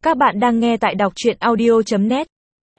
Các bạn đang nghe tại đọc truyện audio.net.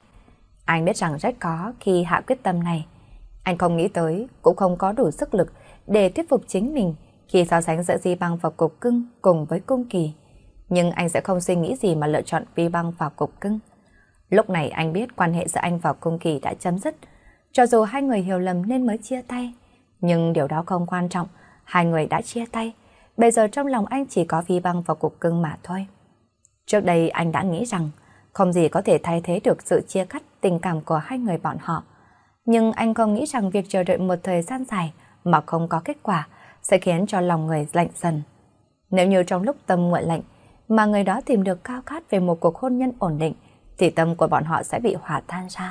Anh biết rằng rất khó khi hạ quyết tâm này. Anh không nghĩ tới, cũng không có đủ sức lực để thuyết phục chính mình khi so sánh giữa Di Băng và Cục Cưng cùng với Cung Kỳ. Nhưng anh sẽ không suy nghĩ gì mà lựa chọn Vi Băng và Cục Cưng. Lúc này anh biết quan hệ giữa anh và Cung Kỳ đã chấm dứt. Cho dù hai người hiểu lầm nên mới chia tay, nhưng điều đó không quan trọng, hai người đã chia tay. Bây giờ trong lòng anh chỉ có Vi Băng và Cục Cưng mà thôi. Trước đây anh đã nghĩ rằng không gì có thể thay thế được sự chia cắt tình cảm của hai người bọn họ. Nhưng anh không nghĩ rằng việc chờ đợi một thời gian dài mà không có kết quả sẽ khiến cho lòng người lạnh dần. Nếu như trong lúc tâm nguội lạnh mà người đó tìm được khao khát về một cuộc hôn nhân ổn định thì tâm của bọn họ sẽ bị hòa tan ra.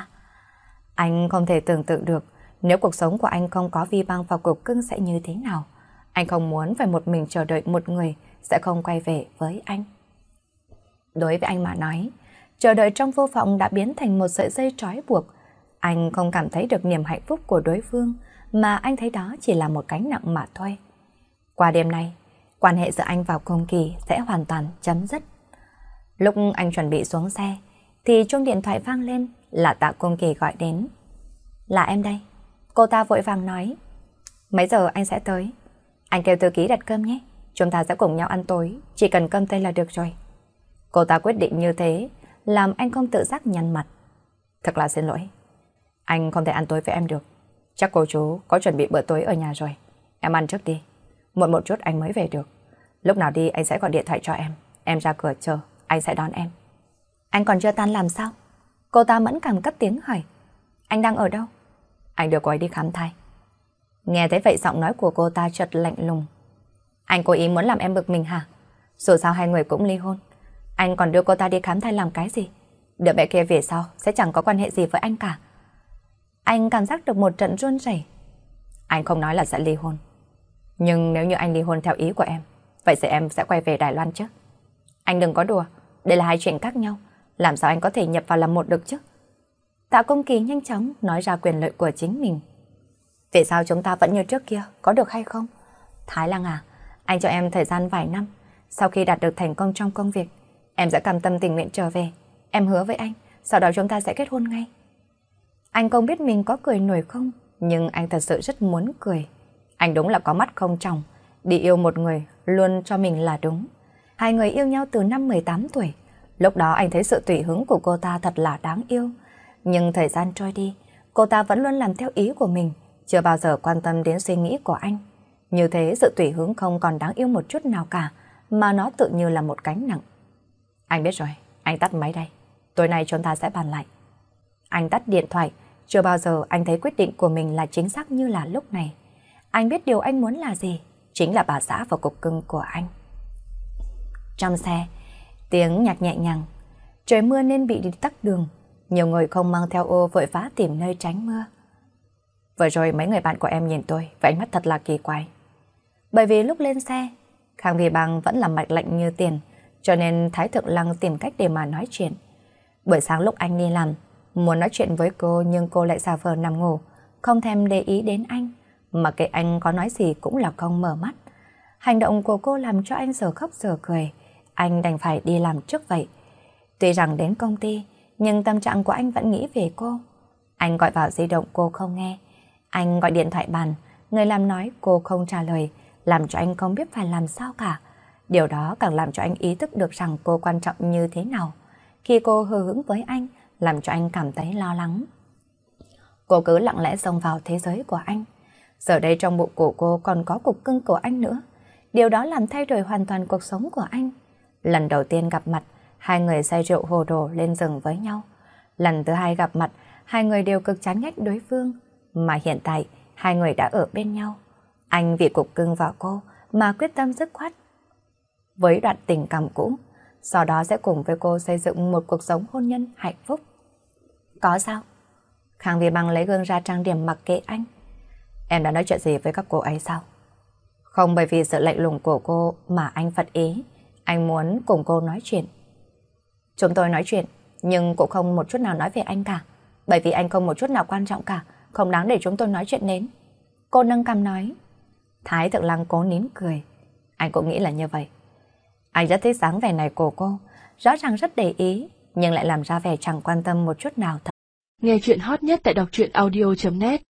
Anh không thể tưởng tượng được nếu cuộc sống của anh không có Vi Băng và Cục Cưng sẽ như thế nào. Anh không muốn phải một mình chờ đợi một người sẽ không quay về với anh. Đối với anh mà nói, chờ đợi trong vô vọng đã biến thành một sợi dây trói buộc. Anh không cảm thấy được niềm hạnh phúc của đối phương, mà anh thấy đó chỉ là một gánh nặng mà thôi. Qua đêm nay, quan hệ giữa anh và Cung Kỳ sẽ hoàn toàn chấm dứt. Lúc anh chuẩn bị xuống xe, thì chuông điện thoại vang lên, là Tạ Cung Kỳ gọi đến. Là em đây. Cô ta vội vàng nói. Mấy giờ anh sẽ tới? Anh kêu thư ký đặt cơm nhé. Chúng ta sẽ cùng nhau ăn tối, chỉ cần cơm tây là được rồi. Cô ta quyết định như thế, làm anh không tự giác nhăn mặt. Thật là xin lỗi. Anh không thể ăn tối với em được. Chắc cô chú có chuẩn bị bữa tối ở nhà rồi. Em ăn trước đi. Muộn một chút anh mới về được. Lúc nào đi anh sẽ gọi điện thoại cho em. Em ra cửa chờ, anh sẽ đón em. Anh còn chưa tan làm sao? Cô ta mẫn cảm cất tiếng hỏi. Anh đang ở đâu? Anh đưa cô ấy đi khám thai. Nghe thấy vậy giọng nói của cô ta chợt lạnh lùng. Anh cố ý muốn làm em bực mình hả? Dù sao hai người cũng ly hôn. Anh còn đưa cô ta đi khám thai làm cái gì? Đứa bé kia về sau sẽ chẳng có quan hệ gì với anh cả. Anh cảm giác được một trận run rẩy. Anh không nói là sẽ ly hôn. Nhưng nếu như anh ly hôn theo ý của em, vậy thì em sẽ quay về Đài Loan chứ? Anh đừng có đùa, đây là hai chuyện khác nhau. Làm sao anh có thể nhập vào làm một được chứ? Tạ Cung Kỳ nhanh chóng nói ra quyền lợi của chính mình. Vì sao chúng ta vẫn như trước kia, có được hay không? Thái Lăng à, anh cho em thời gian vài năm. Sau khi đạt được thành công trong công việc, em sẽ cam tâm tình nguyện trở về. Em hứa với anh, sau đó chúng ta sẽ kết hôn ngay. Anh không biết mình có cười nổi không, nhưng anh thật sự rất muốn cười. Anh đúng là có mắt không tròng, đi yêu một người luôn cho mình là đúng. Hai người yêu nhau từ năm 18 tuổi. Lúc đó anh thấy sự tùy hứng của cô ta thật là đáng yêu. Nhưng thời gian trôi đi, cô ta vẫn luôn làm theo ý của mình, chưa bao giờ quan tâm đến suy nghĩ của anh. Như thế sự tùy hứng không còn đáng yêu một chút nào cả, mà nó tự như là một gánh nặng. Anh biết rồi, anh tắt máy đây. Tối nay chúng ta sẽ bàn lại. Anh tắt điện thoại, chưa bao giờ anh thấy quyết định của mình là chính xác như là lúc này. Anh biết điều anh muốn là gì, chính là bà xã và Cục Cưng của anh. Trong xe, tiếng nhạc nhẹ nhàng. Trời mưa nên bị tắc đường. Nhiều người không mang theo ô vội vã tìm nơi tránh mưa. Vừa rồi mấy người bạn của em nhìn tôi với ánh mắt thật là kỳ quái. Bởi vì lúc lên xe, Khang Vi Băng vẫn là mặt lạnh như tiền, cho nên Thái Thượng Lăng tìm cách để mà nói chuyện. Buổi sáng lúc anh đi làm, muốn nói chuyện với cô nhưng cô lại giả vờ nằm ngủ, không thèm để ý đến anh, mà kệ anh có nói gì cũng là không mở mắt. Hành động của cô làm cho anh giờ khóc giờ cười, anh đành phải đi làm trước vậy. Tuy rằng đến công ty, nhưng tâm trạng của anh vẫn nghĩ về cô. Anh gọi vào di động cô không nghe, anh gọi điện thoại bàn, người làm nói cô không trả lời, làm cho anh không biết phải làm sao cả. Điều đó càng làm cho anh ý thức được rằng cô quan trọng như thế nào. Khi cô hờ hững với anh, làm cho anh cảm thấy lo lắng. Cô cứ lặng lẽ xông vào thế giới của anh. Giờ đây trong bụng của cô còn có Cục Cưng của anh nữa. Điều đó làm thay đổi hoàn toàn cuộc sống của anh. Lần đầu tiên gặp mặt, hai người say rượu hồ đồ lên giường với nhau. Lần thứ hai gặp mặt, hai người đều cực chán ghét đối phương. Mà hiện tại, hai người đã ở bên nhau. Anh vì Cục Cưng và cô mà quyết tâm dứt khoát với đoạn tình cảm cũ, sau đó sẽ cùng với cô xây dựng một cuộc sống hôn nhân hạnh phúc. Có sao? Khang Vi Băng lấy gương ra trang điểm mặc kệ anh. Em đã nói chuyện gì với các cô ấy sao? Không, bởi vì sự lạnh lùng của cô mà anh phật ý. Anh muốn cùng cô nói chuyện. Chúng tôi nói chuyện, nhưng cũng không một chút nào nói về anh cả. Bởi vì anh không một chút nào quan trọng cả, không đáng để chúng tôi nói chuyện đến. Cô nâng cằm nói. Thái Thượng Lăng cố nín cười. Anh cũng nghĩ là như vậy. Anh rất thích dáng vẻ này của cô, rõ ràng rất để ý, nhưng lại làm ra vẻ chẳng quan tâm một chút nào. Nghe chuyện hot nhất tại đọc truyện audio.net